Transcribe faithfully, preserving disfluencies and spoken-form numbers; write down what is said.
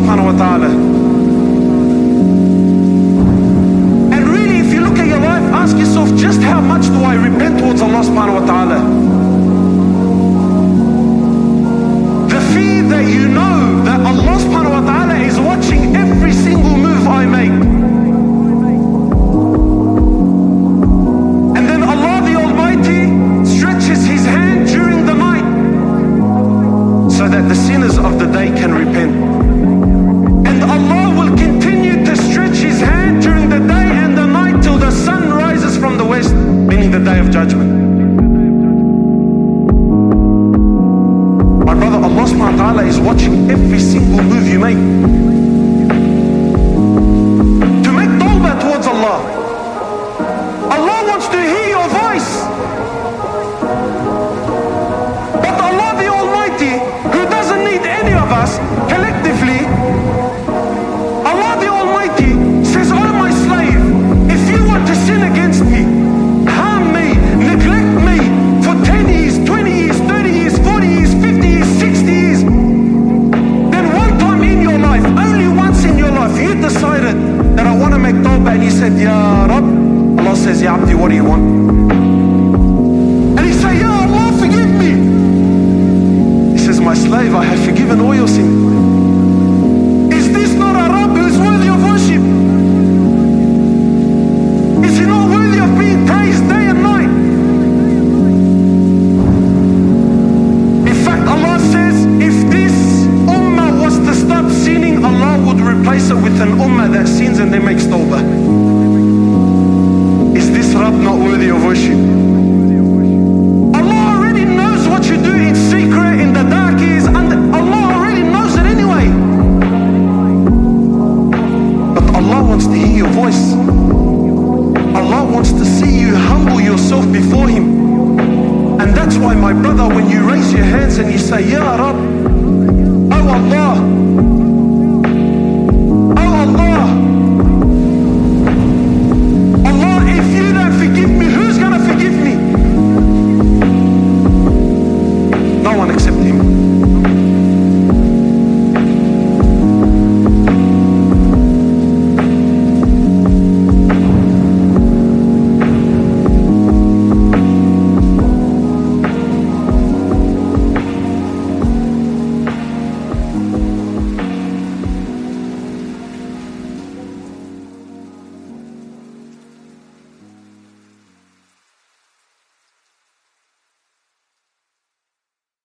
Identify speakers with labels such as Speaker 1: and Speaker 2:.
Speaker 1: subhanahu wa ta'ala. And really, if you look at your life, ask yourself, just how much do I repent towards Allah subhanahu wa ta'ala? The fear that you know that Allah subhanahu wa ta'ala is watching every single move I make. And then Allah the Almighty stretches His hand during the night so that the sinners of the day can repent. And Allah will continue to stretch His hand during the day and the night till the sun rises from the west, meaning the day of judgment. My brother, Allah subhanahu wa ta'ala is watching every single move you make. To make tawbah towards Allah. Allah wants to hear your voice. But Allah the Almighty, who doesn't need any of us collectively, Allah the Almighty says, oh my slave, if you want to sin against me, harm me, neglect me for ten years, twenty years, thirty years, forty years, fifty years, sixty years, then one time in your life, only once in your life, you decided that I want to make tawbah, and you said, Ya Rab, Allah says, Ya Abdi, what do you want? And he said, Ya Allah, forgive me. He says, my slave, I have forgiven all your sin. Is this not a Rabb who's worthy of worship? Is He not worthy of being praised day and night? In fact, Allah says, if this ummah was to stop sinning, Allah would replace it with an ummah that sins and then makes tawbah.